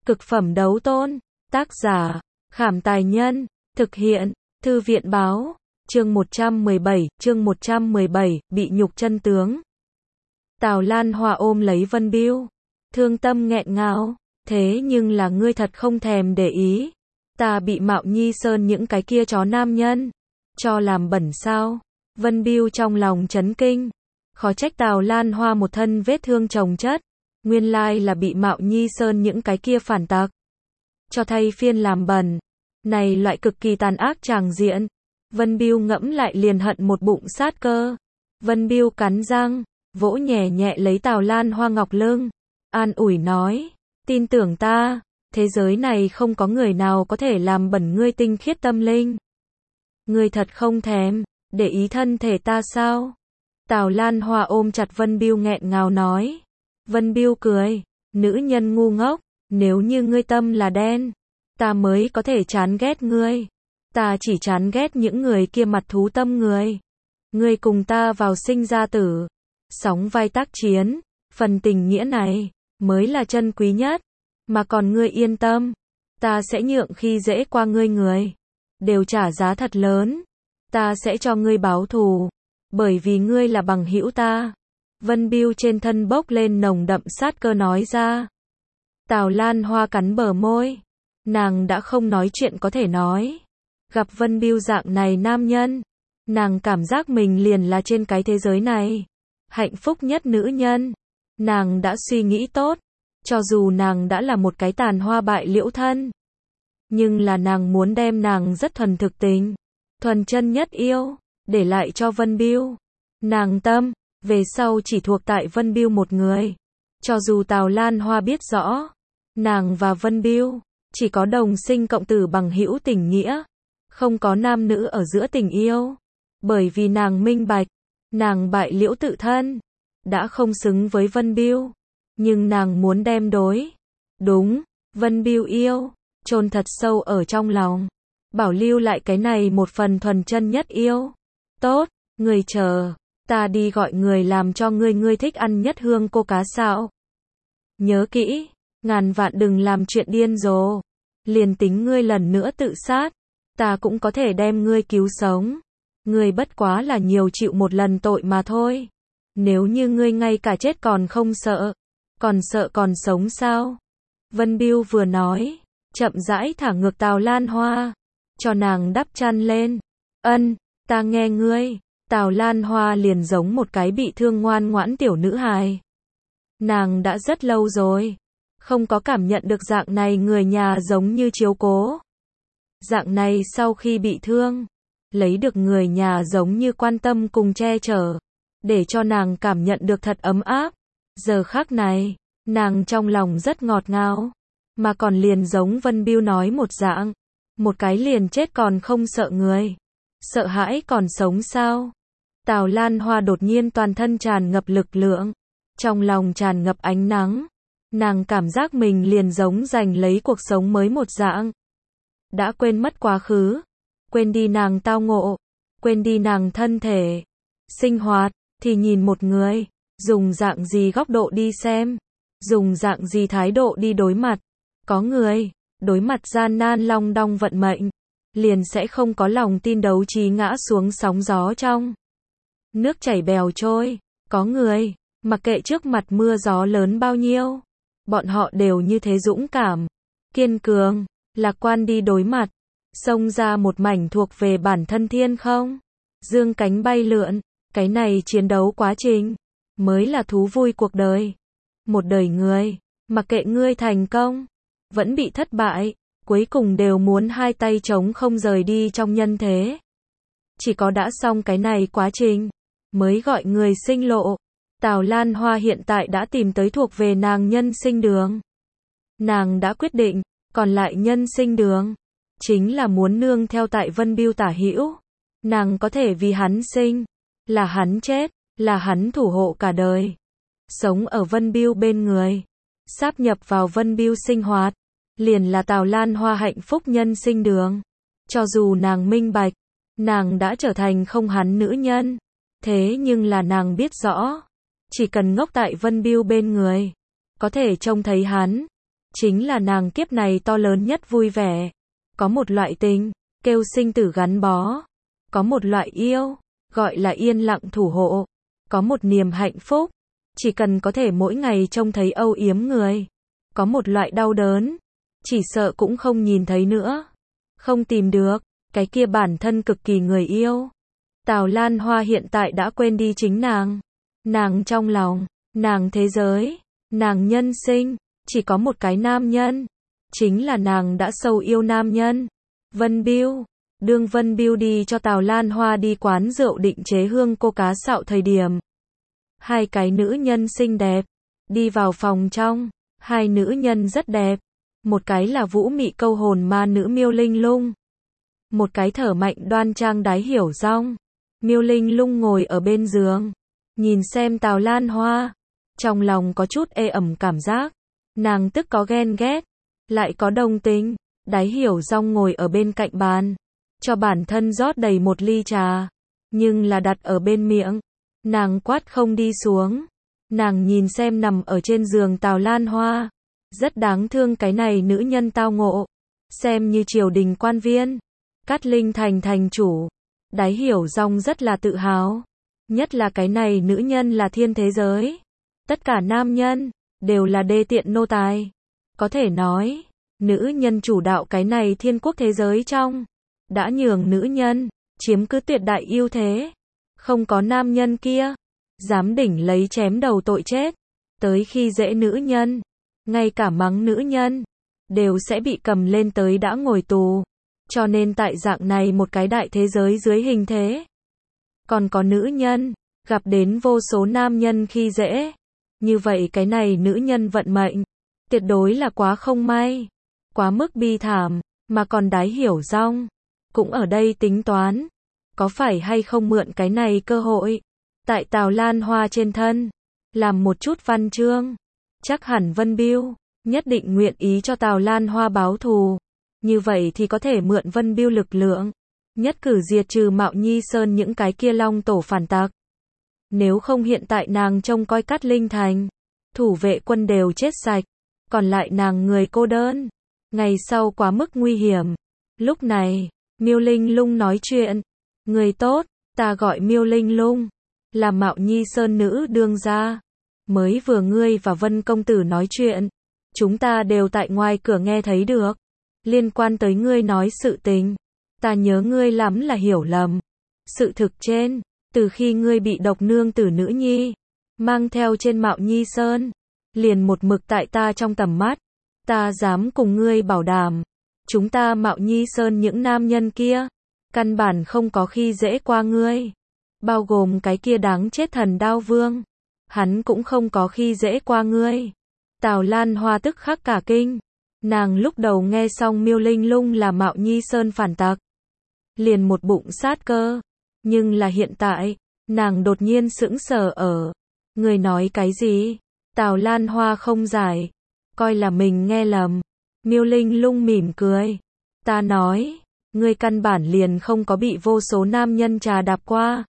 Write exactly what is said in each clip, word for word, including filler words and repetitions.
Cực phẩm đấu tôn. Tác giả, Khảm Tài Nhân. Thực hiện, Thư viện Báo. Chương một trăm mười bảy, chương một trăm mười bảy, bị nhục chân tướng. Tào Lan Hoa ôm lấy Vân Biêu, thương tâm nghẹn ngào, thế nhưng là ngươi thật không thèm để ý. Ta bị Mạo Nhi Sơn những cái kia chó nam nhân cho làm bẩn sao? Vân Biêu trong lòng chấn kinh, khó trách Tào Lan Hoa một thân vết thương chồng chất, nguyên lai là bị Mạo Nhi Sơn những cái kia phản tặc cho thay phiên làm bẩn. Này loại cực kỳ tàn ác tràng diện, Vân Biêu ngẫm lại liền hận một bụng sát cơ. Vân Biêu cắn răng, vỗ nhẹ nhẹ lấy Tào Lan Hoa ngọc lưng, an ủi nói, tin tưởng ta, thế giới này không có người nào có thể làm bẩn ngươi tinh khiết tâm linh. Ngươi thật không thèm để ý thân thể ta sao? Tào Lan Hoa ôm chặt Vân Biêu nghẹn ngào nói. Vân Biêu cười, nữ nhân ngu ngốc, nếu như ngươi tâm là đen, ta mới có thể chán ghét ngươi. Ta chỉ chán ghét những người kia mặt thú tâm người. Ngươi cùng ta vào sinh ra tử, sóng vai tác chiến, phần tình nghĩa này mới là chân quý nhất. Mà còn ngươi yên tâm, ta sẽ nhượng khi dễ qua ngươi người đều trả giá thật lớn. Ta sẽ cho ngươi báo thù, bởi vì ngươi là bằng hữu ta. Vân Biêu trên thân bốc lên nồng đậm sát cơ nói ra. Tào Lan Hoa cắn bờ môi, nàng đã không nói chuyện có thể nói. Gặp Vân Biêu dạng này nam nhân, nàng cảm giác mình liền là trên cái thế giới này hạnh phúc nhất nữ nhân. Nàng đã suy nghĩ tốt, cho dù nàng đã là một cái tàn hoa bại liễu thân, nhưng là nàng muốn đem nàng rất thuần thực tình, thuần chân nhất yêu để lại cho Vân Biêu. Nàng tâm về sau chỉ thuộc tại Vân Biêu một người. Cho dù Tào Lan Hoa biết rõ, nàng và Vân Biêu chỉ có đồng sinh cộng tử bằng hữu tình nghĩa, không có nam nữ ở giữa tình yêu. Bởi vì nàng minh bạch, nàng bại liễu tự thân, đã không xứng với Vân Biêu, nhưng nàng muốn đem đối đúng Vân Biêu yêu chôn thật sâu ở trong lòng, bảo lưu lại cái này một phần thuần chân nhất yêu. Tốt, người chờ, ta đi gọi người làm cho ngươi ngươi thích ăn nhất hương cô cá sạo. Nhớ kỹ, ngàn vạn đừng làm chuyện điên rồ. Liền tính ngươi lần nữa tự sát, ta cũng có thể đem ngươi cứu sống. Ngươi bất quá là nhiều chịu một lần tội mà thôi. Nếu như ngươi ngay cả chết còn không sợ, còn sợ còn sống sao? Vân Biêu vừa nói, chậm rãi thả ngược Tào Lan Hoa, cho nàng đắp chăn lên. Ân, ta nghe ngươi. Tào Lan Hoa liền giống một cái bị thương ngoan ngoãn tiểu nữ hài. Nàng đã rất lâu rồi không có cảm nhận được dạng này người nhà giống như chiếu cố. Dạng này sau khi bị thương, lấy được người nhà giống như quan tâm cùng che chở, để cho nàng cảm nhận được thật ấm áp. Giờ khắc này, nàng trong lòng rất ngọt ngào, mà còn liền giống Vân Biêu nói một dạng, một cái liền chết còn không sợ người, sợ hãi còn sống sao? Tào Lan Hoa đột nhiên toàn thân tràn ngập lực lượng, trong lòng tràn ngập ánh nắng. Nàng cảm giác mình liền giống giành lấy cuộc sống mới một dạng. Đã quên mất quá khứ, quên đi nàng tao ngộ, quên đi nàng thân thể sinh hoạt, thì nhìn một người, dùng dạng gì góc độ đi xem, dùng dạng gì thái độ đi đối mặt. Có người, đối mặt gian nan long đong vận mệnh, liền sẽ không có lòng tin đấu trí ngã xuống sóng gió trong nước chảy bèo trôi. Có người, mặc kệ trước mặt mưa gió lớn bao nhiêu, bọn họ đều như thế dũng cảm, kiên cường, lạc quan đi đối mặt, xông ra một mảnh thuộc về bản thân thiên không, dương cánh bay lượn. Cái này chiến đấu quá trình mới là thú vui cuộc đời. Một đời người, mặc kệ ngươi thành công vẫn bị thất bại, cuối cùng đều muốn hai tay trống không rời đi trong nhân thế. Chỉ có đã xong cái này quá trình mới gọi người sinh lộ. Tào Lan Hoa hiện tại đã tìm tới thuộc về nàng nhân sinh đường. Nàng đã quyết định, còn lại nhân sinh đường chính là muốn nương theo tại Vân Biêu tả hữu. Nàng có thể vì hắn sinh, là hắn chết, là hắn thủ hộ cả đời. Sống ở Vân Biêu bên người, sáp nhập vào Vân Biêu sinh hoạt, liền là Tào Lan Hoa hạnh phúc nhân sinh đường. Cho dù nàng minh bạch, nàng đã trở thành không hắn nữ nhân, thế nhưng là nàng biết rõ, chỉ cần ngốc tại Vân Biêu bên người, có thể trông thấy hắn, chính là nàng kiếp này to lớn nhất vui vẻ. Có một loại tình, kêu sinh tử gắn bó. Có một loại yêu, gọi là yên lặng thủ hộ. Có một niềm hạnh phúc, chỉ cần có thể mỗi ngày trông thấy âu yếm người. Có một loại đau đớn, chỉ sợ cũng không nhìn thấy nữa. Không tìm được, cái kia bản thân cực kỳ người yêu. Tào Lan Hoa hiện tại đã quên đi chính nàng. Nàng trong lòng, nàng thế giới, nàng nhân sinh, chỉ có một cái nam nhân. Chính là nàng đã sâu yêu nam nhân. Vân Biêu. Đương Vân Biêu đi cho Tào Lan Hoa đi quán rượu định chế hương cô cá sạo thời điểm. Hai cái nữ nhân xinh đẹp. Đi vào phòng trong. Hai nữ nhân rất đẹp. Một cái là vũ mị câu hồn ma nữ Miêu Linh Lung. Một cái thở mạnh đoan trang Đái Hiểu Rong. Miêu Linh Lung ngồi ở bên giường. Nhìn xem Tào Lan Hoa. Trong lòng có chút ê ẩm cảm giác. Nàng tức có ghen ghét. Lại có đồng tình. Đái Hiểu Rong ngồi ở bên cạnh bàn. Cho bản thân rót đầy một ly trà. Nhưng là đặt ở bên miệng. Nàng quát không đi xuống. Nàng nhìn xem nằm ở trên giường Tào Lan Hoa. Rất đáng thương cái này nữ nhân tao ngộ. Xem như triều đình quan viên. Cát Linh Thành thành chủ. Đái Hiểu Rong rất là tự hào. Nhất là cái này nữ nhân là thiên thế giới. Tất cả nam nhân, đều là đê tiện nô tài. Có thể nói, nữ nhân chủ đạo cái này thiên quốc thế giới trong. Đã nhường nữ nhân, chiếm cứ tuyệt đại ưu thế. Không có nam nhân kia. Dám đỉnh lấy chém đầu tội chết. Tới khi dễ nữ nhân. Ngay cả mắng nữ nhân. Đều sẽ bị cầm lên tới đã ngồi tù. Cho nên tại dạng này một cái đại thế giới dưới hình thế. Còn có nữ nhân. Gặp đến vô số nam nhân khi dễ. Như vậy cái này nữ nhân vận mệnh. Tuyệt đối là quá không may. Quá mức bi thảm. Mà còn Đái Hiểu Rong. Cũng ở đây tính toán. Có phải hay không mượn cái này cơ hội. Tại Tào Lan Hoa trên thân. Làm một chút văn chương. Chắc hẳn Vân Biêu. Nhất định nguyện ý cho Tào Lan Hoa báo thù. Như vậy thì có thể mượn Vân Biêu lực lượng. Nhất cử diệt trừ Mạo Nhi Sơn những cái kia long tổ phản tặc. Nếu không hiện tại nàng trông coi Cát Linh Thành. Thủ vệ quân đều chết sạch. Còn lại nàng người cô đơn. Ngày sau quá mức nguy hiểm. Lúc này, Miêu Linh Lung nói chuyện. Người tốt, ta gọi Miêu Linh Lung. Là Mạo Nhi Sơn nữ đương gia. Mới vừa ngươi và Vân công tử nói chuyện. Chúng ta đều tại ngoài cửa nghe thấy được. Liên quan tới ngươi nói sự tình. Ta nhớ ngươi lắm là hiểu lầm. Sự thực trên, từ khi ngươi bị độc nương tử nữ nhi. Mang theo trên Mạo Nhi Sơn. Liền một mực tại ta trong tầm mắt. Ta dám cùng ngươi bảo đảm. Chúng ta Mạo Nhi Sơn những nam nhân kia. Căn bản không có khi dễ qua ngươi. Bao gồm cái kia đáng chết Thần Đao Vương. Hắn cũng không có khi dễ qua ngươi. Tào Lan Hoa tức khắc cả kinh. Nàng lúc đầu nghe xong Miêu Linh Lung là Mạo Nhi Sơn phản tặc. Liền một bụng sát cơ. Nhưng là hiện tại, nàng đột nhiên sững sờ ở. Người nói cái gì? Tào Lan Hoa không giải. Coi là mình nghe lầm. Miêu Linh Lung mỉm cười. Ta nói, ngươi căn bản liền không có bị vô số nam nhân trà đạp qua.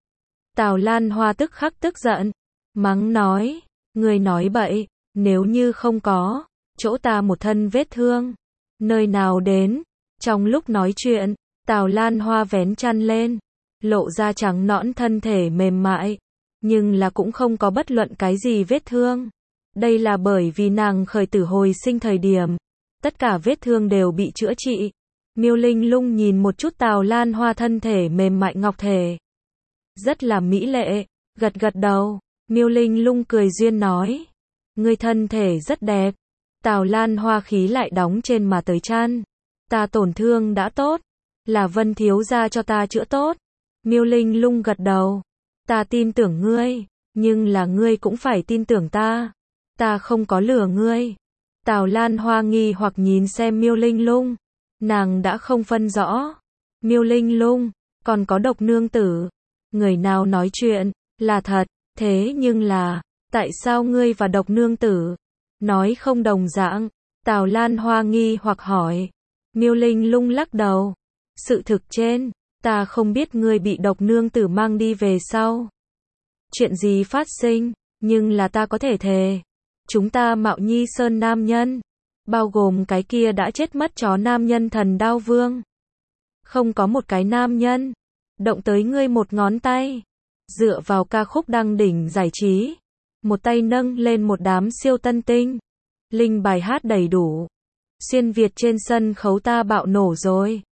Tào Lan Hoa tức khắc tức giận. Mắng nói, ngươi nói bậy, nếu như không có, chỗ ta một thân vết thương. Nơi nào đến? Trong lúc nói chuyện, Tào Lan Hoa vén chăn lên. Lộ ra trắng nõn thân thể mềm mại. Nhưng là cũng không có bất luận cái gì vết thương. Đây là bởi vì nàng khởi tử hồi sinh thời điểm. Tất cả vết thương đều bị chữa trị. Miêu Linh Lung nhìn một chút Tào Lan Hoa thân thể mềm mại ngọc thể. Rất là mỹ lệ. Gật gật đầu. Miêu Linh Lung cười duyên nói. Ngươi thân thể rất đẹp. Tào Lan Hoa khí lại đóng trên mà tới chăn. Ta tổn thương đã tốt. Là Vân thiếu gia cho ta chữa tốt. Miêu Linh Lung gật đầu. Ta tin tưởng ngươi. Nhưng là ngươi cũng phải tin tưởng ta. Ta không có lừa ngươi. Tào Lan Hoa nghi hoặc nhìn xem Miêu Linh Lung. Nàng đã không phân rõ. Miêu Linh Lung, còn có độc nương tử. Người nào nói chuyện, là thật. Thế nhưng là, tại sao ngươi và độc nương tử nói không đồng dạng? Tào Lan Hoa nghi hoặc hỏi. Miêu Linh Lung lắc đầu. Sự thực trên, ta không biết ngươi bị độc nương tử mang đi về sau. Chuyện gì phát sinh, nhưng là ta có thể thề. Chúng ta Mạo Nhi Sơn nam nhân, bao gồm cái kia đã chết mất chó nam nhân thần đao vương. Không có một cái nam nhân động tới ngươi một ngón tay. Dựa vào ca khúc đăng đỉnh giải trí, một tay nâng lên một đám siêu tân tinh. Linh bài hát đầy đủ. Xuyên Việt trên sân khấu ta bạo nổ rồi.